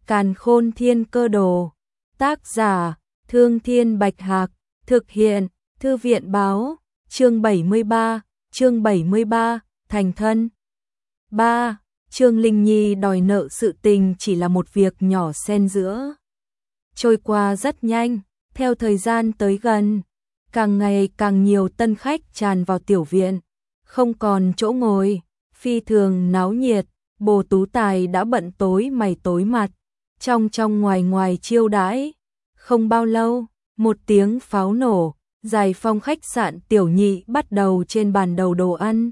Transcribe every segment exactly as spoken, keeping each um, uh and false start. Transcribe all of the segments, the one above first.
Càn Khôn Thiên Cơ Đồ. Tác giả: Thương Thiên Bạch Hạc. Thực hiện: Thư viện Báo. Chương bảy mươi ba, chương bảy mươi ba, thành thân. ba. Trương Linh Nhi đòi nợ sự tình chỉ là một việc nhỏ xen giữa. Trôi qua rất nhanh, theo thời gian tới gần, càng ngày càng nhiều tân khách tràn vào tiểu viện, không còn chỗ ngồi, phi thường náo nhiệt. Bồ Tú Tài đã bận tối mày tối mặt, trong trong ngoài ngoài chiêu đãi. Không bao lâu, một tiếng pháo nổ, Giải Phong khách sạn tiểu nhị bắt đầu trên bàn đầu đồ ăn.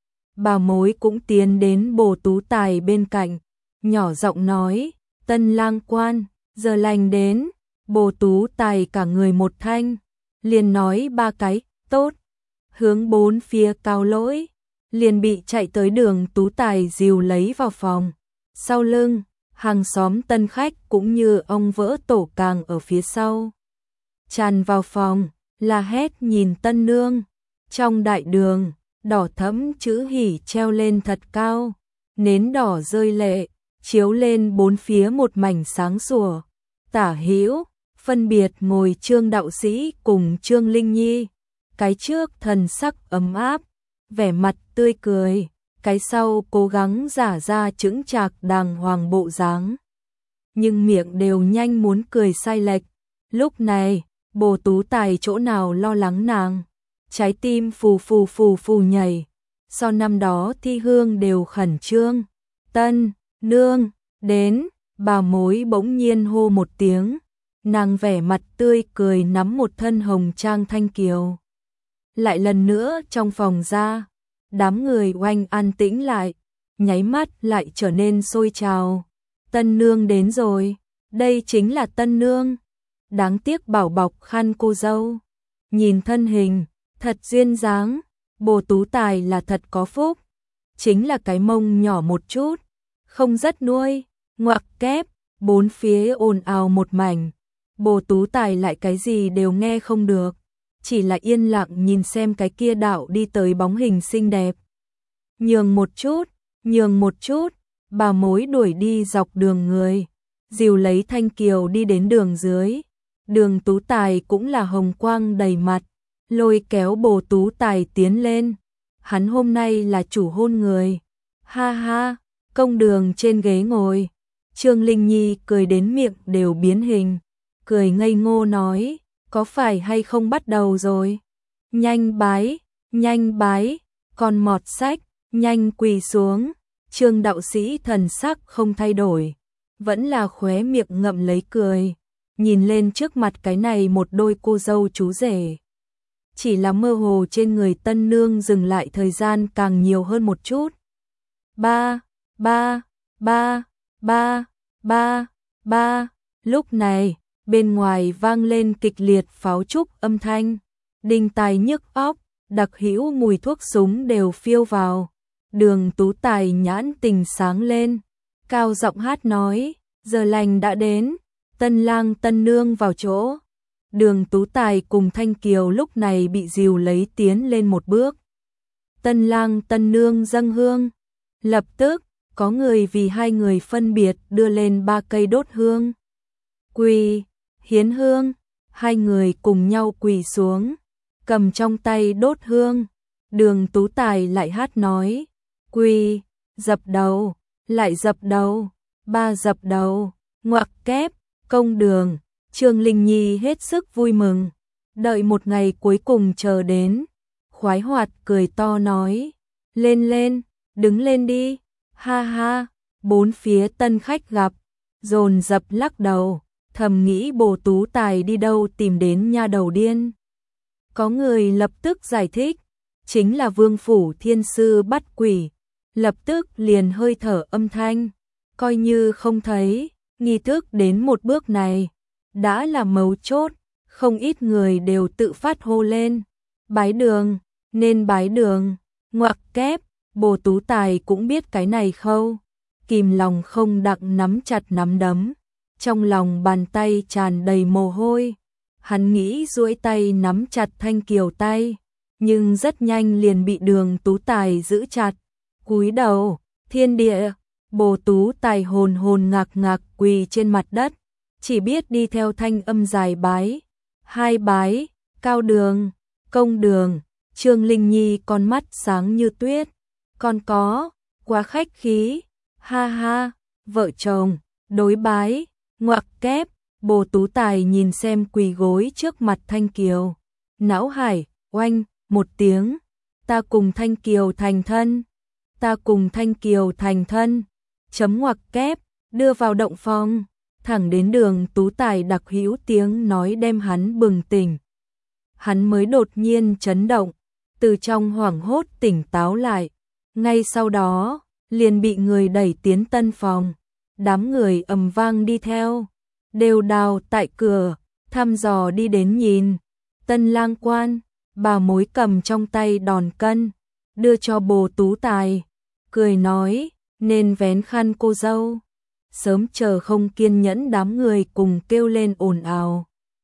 Bà mối cũng tiến đến Bồ Tú Tài bên cạnh, nhỏ giọng nói: "Tân lang quan, giờ lành đến." Bồ Tú Tài cả người một thanh, liền nói ba cái tốt, hướng bốn phía cao lỗi, liền bị chạy tới Đường Tú Tài dìu lấy vào phòng. Sau lưng, hàng xóm tân khách cũng như ông vỡ tổ càng ở phía sau. Tràn vào phòng, la hét nhìn tân nương. Trong đại đường, đỏ thẫm chữ hỉ treo lên thật cao, nến đỏ rơi lệ, chiếu lên bốn phía một mảnh sáng sủa. Tả hữu, phân biệt ngồi Trương đạo sĩ cùng Trương Linh Nhi, cái trước thần sắc ấm áp, vẻ mặt tươi cười, cái sau cố gắng giả ra chững chạc đàng hoàng bộ dáng, nhưng miệng đều nhanh muốn cười sai lệch. Lúc này, Bồ Tú Tài chỗ nào lo lắng nàng, trái tim phù phù phù phù nhảy, so năm đó thi hương đều khẩn trương. Tân nương đến, bà mối bỗng nhiên hô một tiếng, nàng vẻ mặt tươi cười nắm một thân hồng trang thanh kiều. Lại lần nữa trong phòng ra, đám người oanh an tĩnh lại, nháy mắt lại trở nên sôi trào. Tân nương đến rồi, đây chính là tân nương. Đáng tiếc bảo bọc khăn cô dâu, nhìn thân hình thật duyên dáng, Bồ Tú Tài là thật có phúc, chính là cái mông nhỏ một chút, không rất nuôi, ngoặc kép. Bốn phía ồn ào một mảnh, Bồ Tú Tài lại cái gì đều nghe không được, chỉ là yên lặng nhìn xem cái kia đạo đi tới bóng hình xinh đẹp. Nhường một chút, nhường một chút, bà mối đuổi đi dọc đường người, dìu lấy thanh kiều đi đến đường dưới. Đường Tú Tài cũng là hồng quang đầy mặt, lôi kéo Bồ Tú Tài tiến lên. Hắn hôm nay là chủ hôn người. Ha ha, công đường trên ghế ngồi, Trương Linh Nhi cười đến miệng đều biến hình, cười ngây ngô nói: "Có phải hay không bắt đầu rồi? Nhanh bái, nhanh bái, con mọt sách, nhanh quỳ xuống." Trương đạo sĩ thần sắc không thay đổi, vẫn là khóe miệng ngậm lấy cười, nhìn lên trước mặt cái này một đôi cô dâu chú rể. Chỉ là mơ hồ trên người tân nương dừng lại thời gian càng nhiều hơn một chút. Ba, ba, ba, ba, ba, ba. Lúc này, bên ngoài vang lên kịch liệt pháo trúc âm thanh, đinh tai nhức óc, đặc hữu mùi thuốc súng đều phiêu vào. Đường Tú Tài nhãn tình sáng lên, cao giọng hát nói: "Giờ lành đã đến, tân lang tân nương vào chỗ." Đường Tú Tài cùng Thanh Kiều lúc này bị dìu lấy tiến lên một bước. Tân lang tân nương dâng hương, lập tức có người vì hai người phân biệt đưa lên ba cây đốt hương. Quỳ, hiến hương, hai người cùng nhau quỳ xuống, cầm trong tay đốt hương. Đường Tú Tài lại hát nói: "Quỳ, dập đầu, lại dập đầu, ba dập đầu, ngoặc kép." Công đường, Trương Linh Nhi hết sức vui mừng, đợi một ngày cuối cùng chờ đến, khoái hoạt cười to nói: "Lên lên, đứng lên đi." Ha ha, bốn phía tân khách gặp, dồn dập lắc đầu, thầm nghĩ Bồ Tú Tài đi đâu tìm đến nha đầu điên. Có người lập tức giải thích, chính là Vương phủ thiên sư bắt quỷ, lập tức liền hơi thở âm thanh, coi như không thấy. Nghi thức đến một bước này đã là mấu chốt, không ít người đều tự phát hô lên: "Bái đường, nên bái đường." Ngoặc kép, Bồ Tú Tài cũng biết cái này khâu, kìm lòng không đặng nắm chặt nắm đấm, trong lòng bàn tay tràn đầy mồ hôi. Hắn nghĩ duỗi tay nắm chặt Thanh Kiều tay, nhưng rất nhanh liền bị Đường Tú Tài giữ chặt. Cúi đầu, thiên địa, Bồ Tú Tài hồn hồn ngạc ngạc quỳ trên mặt đất, chỉ biết đi theo thanh âm dài bái. Hai bái, Cao Đường, Công Đường. Trương Linh Nhi con mắt sáng như tuyết. Con có, quá khách khí, ha ha, vợ chồng, đối bái, ngoặc kép. Bồ Tú Tài nhìn xem quỳ gối trước mặt Thanh Kiều. Não hải, oanh, một tiếng. Ta cùng Thanh Kiều thành thân. Ta cùng Thanh Kiều thành thân. Chấm ngoặc kép, đưa vào động phòng. Thẳng đến Đường Tú Tài đặc hữu tiếng nói đem hắn bừng tỉnh. Hắn mới đột nhiên chấn động, từ trong hoảng hốt tỉnh táo lại. Ngay sau đó, liền bị người đẩy tiến tân phòng. Đám người ầm vang đi theo, đều đào tại cửa, thăm dò đi đến nhìn. Tân lang quan, bà mối cầm trong tay đòn cân, đưa cho Bồ Tú Tài, cười nói, nên vén khăn cô dâu. Sớm chờ không kiên nhẫn đám người cùng kêu lên ồn ào.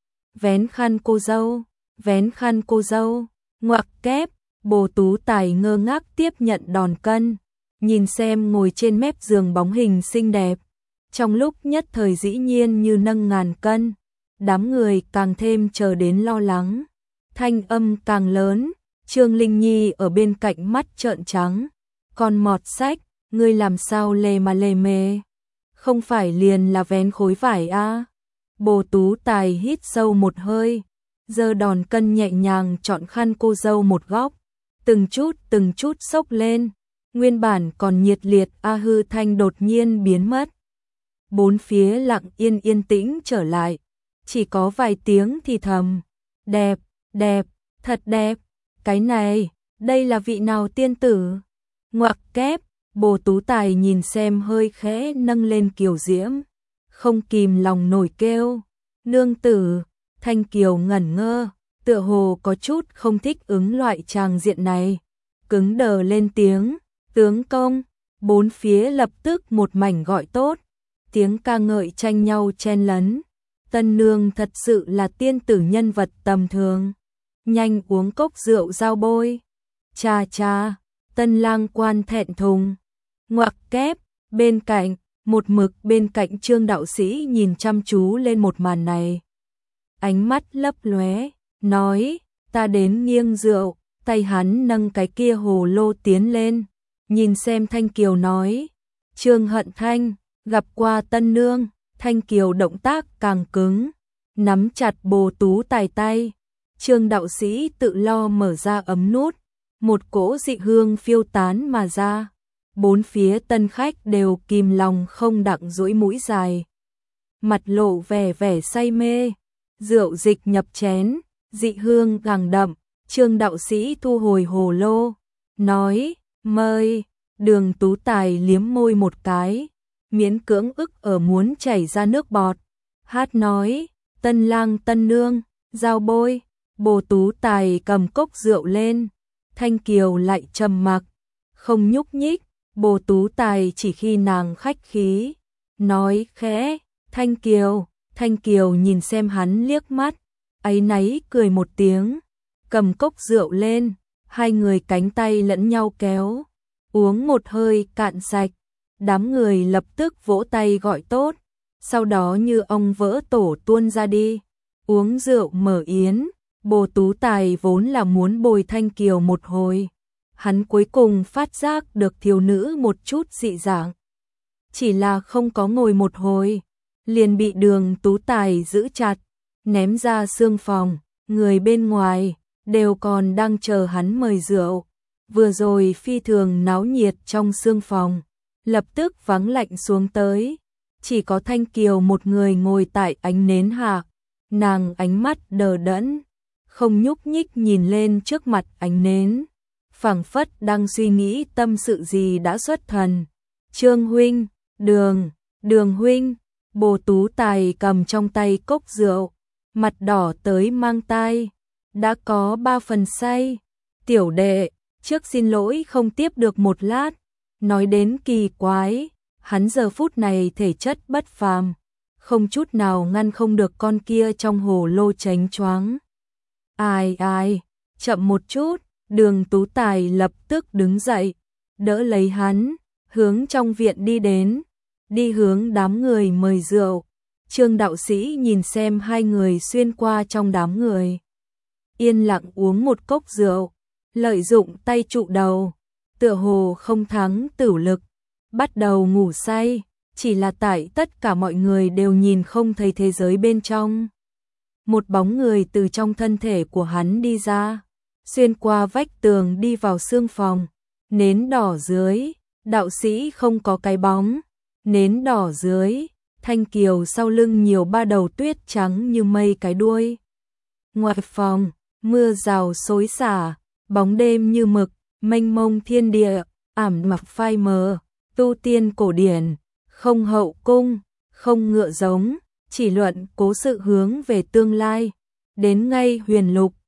Vén khăn cô dâu, vén khăn cô dâu, ngoặc kép. Bồ Tú Tài ngơ ngác tiếp nhận đòn cân, nhìn xem ngồi trên mép giường bóng hình xinh đẹp. Trong lúc nhất thời dĩ nhiên như nâng ngàn cân, đám người càng thêm chờ đến lo lắng. Thanh âm càng lớn, Trương Linh Nhi ở bên cạnh mắt trợn trắng. Con mọt sách, ngươi làm sao lề mà lề mề? Không phải liền là vén khối vải à? Bồ Tú Tài hít sâu một hơi, giơ đòn cân nhẹ nhàng chọn khăn cô dâu một góc. Từng chút từng chút xốc lên, nguyên bản còn nhiệt liệt a hư thanh đột nhiên biến mất. Bốn phía lặng yên yên tĩnh trở lại, chỉ có vài tiếng thì thầm, đẹp, đẹp, thật đẹp, cái này, đây là vị nào tiên tử? Ngoặc kép, Bồ Tú Tài nhìn xem hơi khẽ nâng lên Kiều Diễm, không kìm lòng nổi kêu, nương tử. Thanh Kiều ngẩn ngơ, tựa hồ có chút không thích ứng loại tràng diện này, cứng đờ lên tiếng, tướng công. Bốn phía lập tức một mảnh gọi tốt, tiếng ca ngợi tranh nhau chen lấn. Tân nương thật sự là tiên tử nhân vật tầm thường, nhanh uống cốc rượu giao bôi. Cha cha, tân lang quan thẹn thùng, ngoặc kép. Bên cạnh, một mực bên cạnh Trương đạo sĩ nhìn chăm chú lên một màn này, ánh mắt lấp lóe, nói, ta đến nghiêng rượu. Tay hắn nâng cái kia hồ lô tiến lên, nhìn xem Thanh Kiều nói, Trương Hận Thanh, gặp qua tân nương. Thanh Kiều động tác càng cứng, nắm chặt Bồ Tú Tài tay. Trương đạo sĩ tự lo mở ra ấm nút, một cỗ dị hương phiêu tán mà ra. Bốn phía tân khách đều kìm lòng không đặng duỗi mũi dài, mặt lộ vẻ vẻ say mê. Rượu dịch nhập chén, dị hương càng đậm. Trương đạo sĩ thu hồi hồ lô, nói, mời. Đường Tú Tài liếm môi một cái, miễn cưỡng ức ở muốn chảy ra nước bọt. Hát nói, tân lang tân nương, giao bôi. Bồ Tú Tài cầm cốc rượu lên, Thanh Kiều lại trầm mặc, không nhúc nhích. Bồ Tú Tài chỉ khi nàng khách khí, nói khẽ, Thanh Kiều. Thanh Kiều nhìn xem hắn liếc mắt, áy náy cười một tiếng, cầm cốc rượu lên, hai người cánh tay lẫn nhau kéo, uống một hơi cạn sạch. Đám người lập tức vỗ tay gọi tốt, sau đó như ong vỡ tổ tuôn ra đi, uống rượu mở yến. Bồ Tú Tài vốn là muốn bồi Thanh Kiều một hồi, hắn cuối cùng phát giác được thiếu nữ một chút dị dạng, chỉ là không có ngồi một hồi, liền bị Đường Tú Tài giữ chặt, ném ra sương phòng. Người bên ngoài đều còn đang chờ hắn mời rượu. Vừa rồi phi thường náo nhiệt trong sương phòng, lập tức vắng lạnh xuống tới, chỉ có Thanh Kiều một người ngồi tại ánh nến hạ. Nàng ánh mắt đờ đẫn, không nhúc nhích nhìn lên trước mặt ánh nến, phảng phất đang suy nghĩ tâm sự gì đã xuất thần. Trương huynh, Đường, Đường huynh. Bồ Tú Tài cầm trong tay cốc rượu, mặt đỏ tới mang tai, đã có ba phần say. Tiểu đệ, trước xin lỗi không tiếp được một lát. Nói đến kỳ quái, hắn giờ phút này thể chất bất phàm, không chút nào ngăn không được con kia trong hồ lô chánh choáng. Ai ai, chậm một chút. Đường Tú Tài lập tức đứng dậy, đỡ lấy hắn, hướng trong viện đi đến, đi hướng đám người mời rượu. Trương đạo sĩ nhìn xem hai người xuyên qua trong đám người, yên lặng uống một cốc rượu, lợi dụng tay trụ đầu, tựa hồ không thắng tửu lực, bắt đầu ngủ say, chỉ là tại tất cả mọi người đều nhìn không thấy thế giới bên trong. Một bóng người từ trong thân thể của hắn đi ra, xuyên qua vách tường đi vào xương phòng, nến đỏ dưới, đạo sĩ không có cái bóng, nến đỏ dưới, Thanh Kiều sau lưng nhiều ba đầu tuyết trắng như mây cái đuôi. Ngoài phòng, mưa rào xối xả, bóng đêm như mực, mênh mông thiên địa, ảm mặc phai mờ, tu tiên cổ điển, không hậu cung, không ngựa giống, chỉ luận cố sự hướng về tương lai, đến ngay huyền lục,